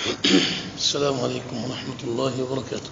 السلام عليكم ورحمة الله وبركاته.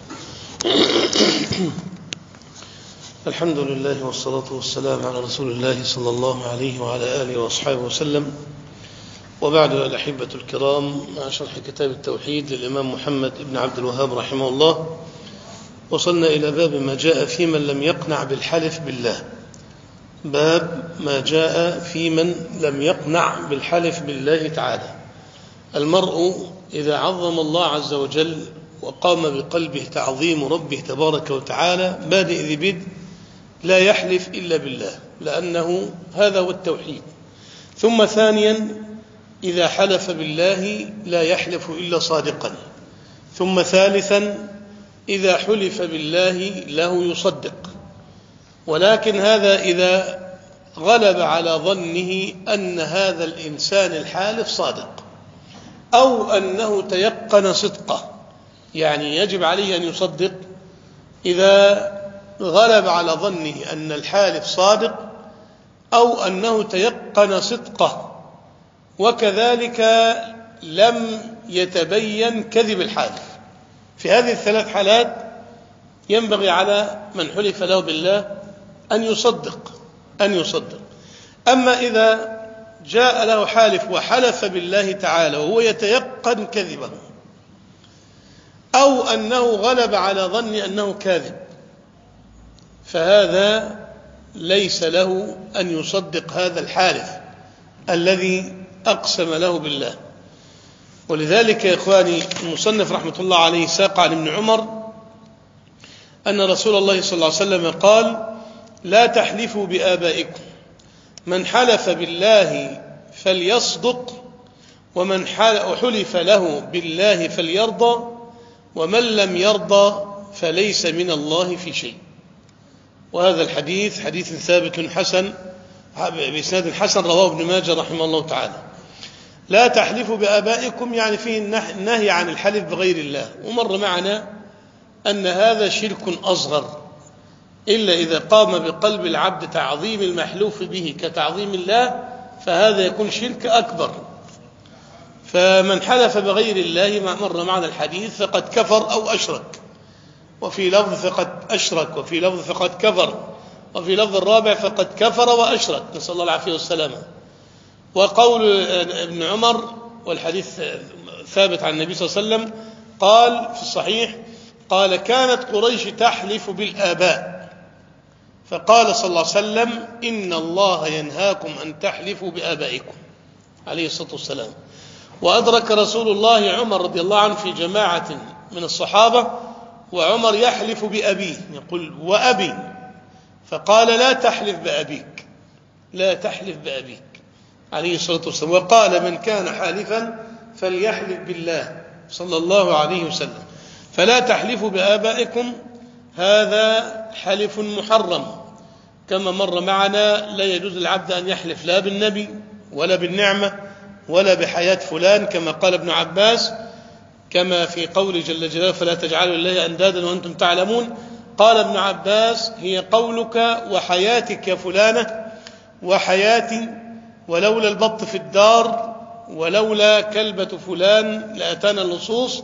الحمد لله والصلاة والسلام على رسول الله صلى الله عليه وعلى آله وأصحابه وسلم، وبعد الأحبة الكرام، مع شرح كتاب التوحيد للإمام محمد بن عبد الوهاب رحمه الله، وصلنا إلى باب ما جاء في من لم يقنع بالحلف بالله. باب ما جاء في من لم يقنع بالحلف بالله تعالى. المرء إذا عظم الله عز وجل وقام بقلبه تعظيم ربه تبارك وتعالى بادئ ذي بدء لا يحلف إلا بالله، لأنه هذا هو التوحيد. ثم ثانيا إذا حلف بالله لا يحلف إلا صادقا. ثم ثالثا إذا حلف بالله له يصدق، ولكن هذا إذا غلب على ظنه أن هذا الإنسان الحالف صادق، أو أنه تيقن صدقه، يعني يجب عليه أن يصدق إذا غلب على ظنه أن الحالف صادق أو أنه تيقن صدقه، وكذلك لم يتبين كذب الحالف. في هذه الثلاث حالات ينبغي على من حلف له بالله أن يصدق. أما إذا جاء له حالف وحلف بالله تعالى وهو يتيقن كذبه، أو أنه غلب على ظن أنه كاذب، فهذا ليس له أن يصدق هذا الحالف الذي أقسم له بالله. ولذلك يا إخواني المصنف رحمة الله عليه ساق عن ابن عمر أن رسول الله صلى الله عليه وسلم قال: لا تحلفوا بآبائكم، من حلف بالله فليصدق، ومن حلف له بالله فليرضى، ومن لم يرضى فليس من الله في شيء. وهذا الحديث حديث ثابت حسن بإسناد حسن، رواه ابن ماجه رحمه الله تعالى. لا تحلفوا بآبائكم يعني فيه النهي عن الحلف بغير الله، ومر معنا أن هذا شرك أصغر، إلا إذا قام بقلب العبد تعظيم المحلوف به كتعظيم الله، فهذا يكون شرك أكبر. فمن حلف بغير الله ما مر معنا الحديث فقد كفر أو أشرك، وفي لفظ فقد أشرك، وفي لفظ فقد كفر، وفي لفظ الرابع فقد كفر وأشرك، نسأل الله العافية والسلامة. وقول ابن عمر والحديث ثابت عن النبي صلى الله عليه وسلم قال في الصحيح، قال: كانت قريش تحلف بالآباء، فقال صلى الله عليه وسلم: إن الله ينهاكم أن تحلفوا بآبائكم، عليه الصلاة والسلام. وأدرك رسول الله عمر رضي الله عنه في جماعة من الصحابة وعمر يحلف بأبيه، يقول: وأبي، فقال: لا تحلف بأبيك، لا تحلف بأبيك، عليه الصلاة والسلام. وقال: من كان حالفا فليحلف بالله، صلى الله عليه وسلم. فلا تحلفوا بآبائكم، هذا حلف محرم، كما مر معنا لا يجوز العبد أن يحلف لا بالنبي ولا بالنعمة ولا بحياة فلان، كما قال ابن عباس، كما في قول جل جلاله: فلا تجعلوا لله أندادا وأنتم تعلمون. قال ابن عباس: هي قولك وحياتك يا فلانة وحياتي، ولولا البط في الدار ولولا كلبة فلان لأتانا اللصوص،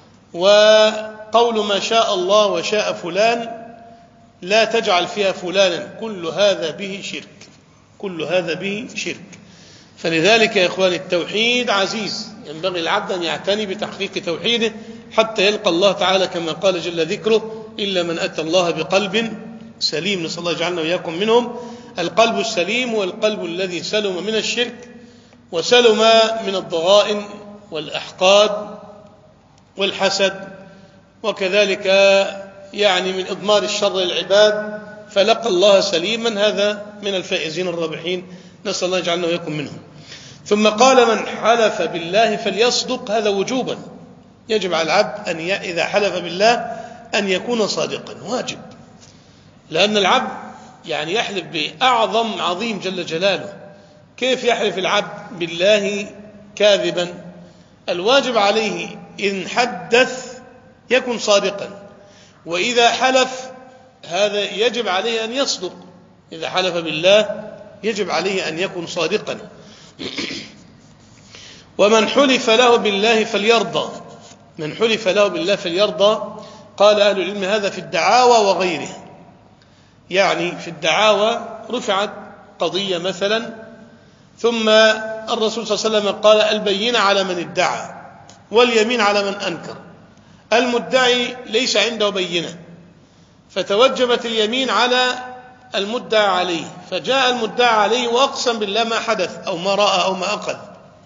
وقول ما شاء الله وشاء فلان لا تجعل فيها فلانا، كل هذا به شرك، كل هذا به شرك. فلذلك يا إخواني التوحيد عزيز، ينبغي العبد أن يعتني بتحقيق توحيده حتى يلقى الله تعالى، كما قال جل ذكره: إلا من أتى الله بقلب سليم. نسأل الله يجعلنا وإياكم منهم. القلب السليم هو القلب الذي سلم من الشرك وسلم من الضغائن والأحقاد والحسد، وكذلك يعني من إضمار الشر للعباد، فلقى الله سليما، هذا من الفائزين الرابحين، نسأل الله يجعلنا وإياكم منهم. ثم قال: من حلف بالله فليصدق، هذا وجوبا، يجب على العبد أن إذا حلف بالله أن يكون صادقا، واجب، لأن العبد يعني يحلف بأعظم عظيم جل جلاله. كيف يحلف العبد بالله كاذبا؟ الواجب عليه إن حدث يكن صادقا، وإذا حلف هذا يجب عليه أن يصدق، إذا حلف بالله يجب عليه أن يكون صادقا. ومن حلف له بالله فليرضى، من حلف له بالله فليرضى. قال أهل العلم هذا في الدعاوى وغيرها، يعني في الدعاوى رفعت قضية مثلا، ثم الرسول صلى الله عليه وسلم قال البينة على من ادعى واليمين على من أنكر. المدعي ليس عنده بينة، فتوجبت اليمين على المدعى عليه، فجاء المدعى عليه وأقسم بالله ما حدث أو ما رأى أو ما أخذ.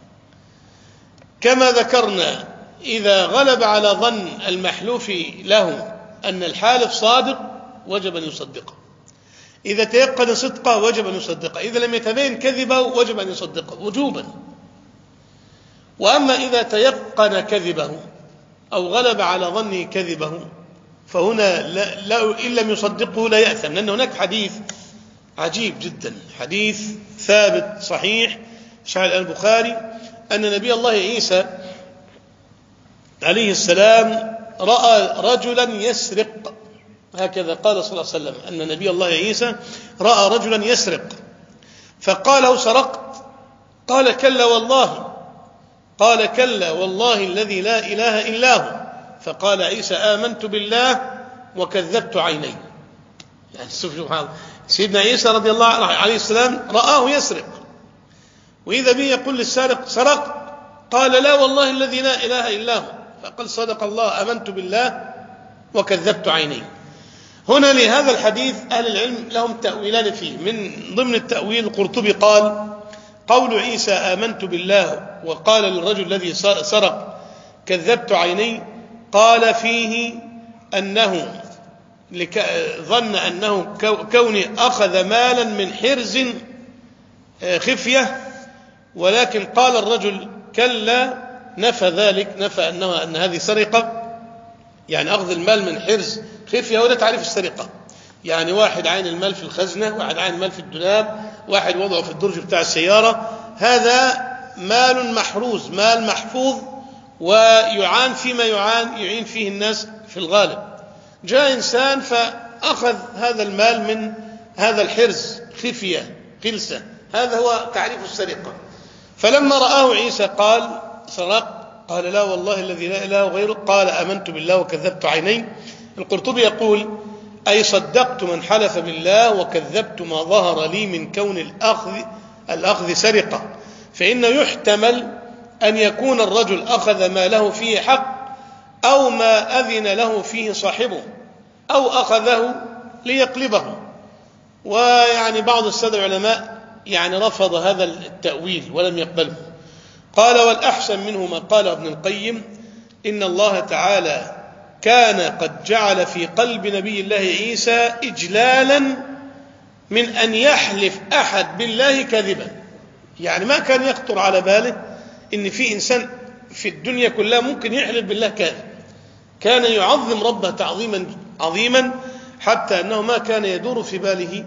كما ذكرنا إذا غلب على ظن المحلوف له أن الحالف صادق وجب أن يصدقه، إذا تيقن صدقه وجب أن يصدقه، إذا لم يتبين كذبه وجب أن يصدقه وجوبا. وأما إذا تيقن كذبه أو غلب على ظنه كذبه فهنا إن لم يصدقه لا يأثم، لأن هناك حديث عجيب جدا، حديث ثابت صحيح صحيح البخاري، أن نبي الله عيسى عليه السلام رأى رجلا يسرق، هكذا قال صلى الله عليه وسلم أن نبي الله عيسى رأى رجلا يسرق فقال له سرقت؟ قال كلا والله، قال كلا والله الذي لا إله إلا هو. فقال عيسى آمنت بالله وكذبت عيني. يعني سبحان الله، سيدنا عيسى رضي الله عليه السلام رآه يسرق، وإذا به يقول للسارق سرقت؟ قال لا والله الذي لا إله إلا هو. فقال صدق الله آمنت بالله وكذبت عيني. هنا لهذا الحديث أهل العلم لهم تأويلان فيه، من ضمن التأويل القرطبي قال قول عيسى آمنت بالله وقال للرجل الذي سرق كذبت عيني، قال فيه أنه ظن أنه كونه أخذ مالا من حرز خفية، ولكن قال الرجل كلا، نفى ذلك، نفى أن هذه سرقة، يعني أخذ المال من حرز خفية، وده تعريف السرقة، يعني واحد عين المال في الخزنة، واحد عين المال في الدولاب، واحد وضعه في الدرج بتاع السيارة، هذا مال محروز، مال محفوظ، ويعان فيما يعين فيه الناس في الغالب. جاء إنسان فأخذ هذا المال من هذا الحرز خفية خلسة، هذا هو تعريف السرقة. فلما رآه عيسى قال سرقت؟ قال لا والله الذي لا إله غيره، قال آمنت بالله وكذبت عيني. القرطبي يقول أي صدقت من حلف بالله وكذبت ما ظهر لي من كون الأخذ سرقة، فإنه يحتمل أن يكون الرجل أخذ ما له فيه حق أو ما أذن له فيه صاحبه أو أخذه ليقلبه. ويعني بعض السادة العلماء يعني رفض هذا التأويل ولم يقبله. قال والأحسن منه ما قال ابن القيم إن الله تعالى كان قد جعل في قلب نبي الله عيسى إجلالا من أن يحلف أحد بالله كذبا، يعني ما كان يخطر على باله إن في إنسان في الدنيا كلها ممكن يحلف بالله كاذب، كان يعظم ربه تعظيما عظيما، حتى أنه ما كان يدور في باله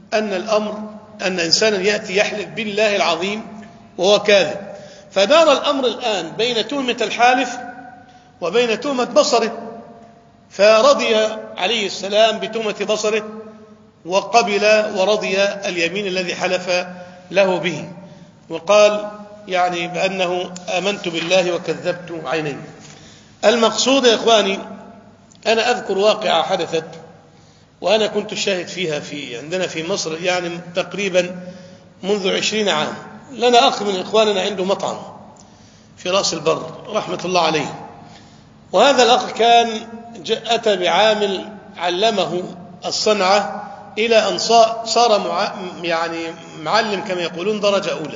أن إنسانا يأتي يحلف بالله العظيم وهو كاذب. فدار الأمر الآن بين تهمة الحالف وبين تهمة بصره، فرضي عليه السلام بتهمة بصره وقبل ورضي اليمين الذي حلف له به، وقال يعني بأنه آمنت بالله وكذبت عيني. المقصود يا إخواني، أنا أذكر واقعة حدثت وأنا كنت الشاهد فيها عندنا في مصر، يعني تقريبا منذ 20 عام. لنا أخ من إخواننا عنده مطعم في رأس البر رحمة الله عليه، وهذا الأخ كان أتى بعامل علمه الصنعة إلى أن صار يعني معلم كما يقولون درجة أولى،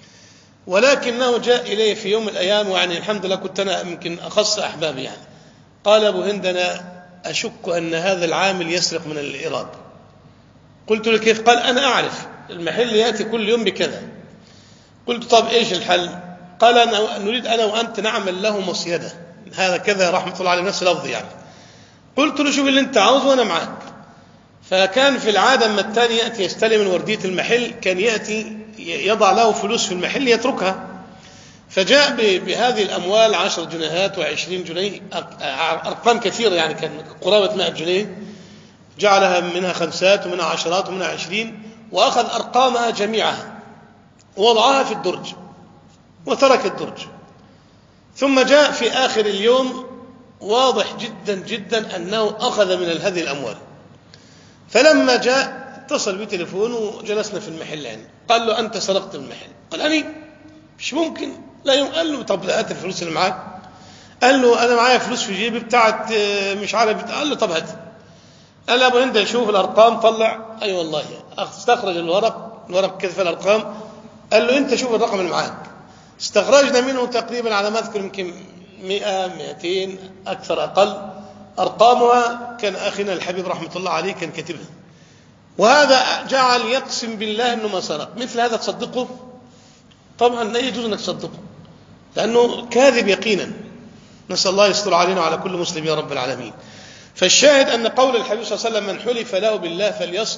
ولكنه جاء إليه في يوم من الأيام، ويعني الحمد لله كنت أنا يمكن أخص أحبابي، يعني قال أبو هند أنا أشك أن هذا العامل يسرق من الإيراد. قلت له كيف؟ قال أنا أعرف المحل يأتي كل يوم بكذا. قلت طب إيش الحل؟ قال أنا نريد أنا وأنت نعمل له مصيدة، هذا كذا رحمة الله عليه نفس لفظي يعني. قلت له شوف اللي أنت عاوزه وأنا معك. فكان في العادة أما الثاني يأتي يستلم من وردية المحل كان يأتي يضع له فلوس في المحل يتركها، فجاء بهذه الأموال 10 جنيهات و20 جنيه، أرقام كثيرة يعني كان قرابة 100 جنيه، جعلها منها 5 ومنها 10 ومنها 20، وأخذ أرقامها جميعها ووضعها في الدرج وترك الدرج. ثم جاء في آخر اليوم واضح جدا جدا أنه أخذ من هذه الأموال. فلما جاء اتصل بتليفون وجلسنا في المحل يعني. قال له أنت سرقت المحل. قال أنا مش ممكن، لا يوم. قال له طب هات الفلوس اللي معاك. قال له أنا معايا فلوس في جيبي بتاعت مش عارف. قال له طب هات. قال له أبو هند يشوف الأرقام. طلع أي والله. استخرج الورق كذا في الأرقام. قال له أنت شوف الرقم اللي معاك. استخرجنا منه تقريبا على ما أذكر يمكن 100 200 أكثر أقل، أرقامها كان أخينا الحبيب رحمة الله عليه كان كاتبها. وهذا جعل يقسم بالله أنه ما سرق. مثل هذا تصدقه؟ طبعا لا يجوز أنك تصدقه، لأنه كاذب يقينا. نسأل الله يستر علينا وعلى كل مسلم يا رب العالمين. فالشاهد أن قول الحبيب صلى الله عليه وسلم من حلف له بالله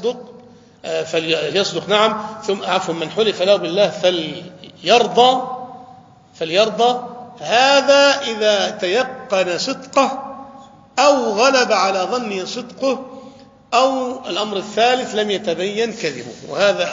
فليصدق نعم، ثم عفوا من حلف له بالله فليرضى. هذا إذا تيقن صدقه أو غلب على ظنه صدقه، أو الأمر الثالث لم يتبين كذبه، وهذا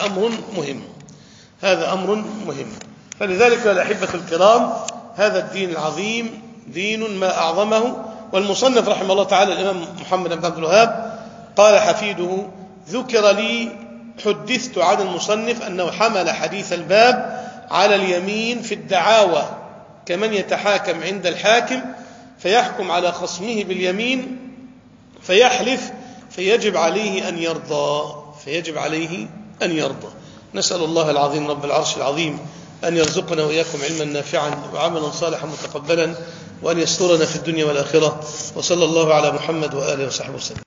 أمر مهم. فلذلك يا الأحبة الكرام، هذا الدين العظيم دين ما أعظمه. والمصنف رحمه الله تعالى الإمام محمد بن عبد الوهاب قال حفيده: ذكر لي حدثت عن المصنف أنه حمل حديث الباب على اليمين في الدعاوى، كمن يتحاكم عند الحاكم فيحكم على خصمه باليمين فيحلف فيجب عليه أن يرضى. نسأل الله العظيم رب العرش العظيم أن يرزقنا وإياكم علما نافعا وعملا صالحا متقبلا، وأن يسترنا في الدنيا والآخرة. وصلى الله على محمد وآله وصحبه وسلم.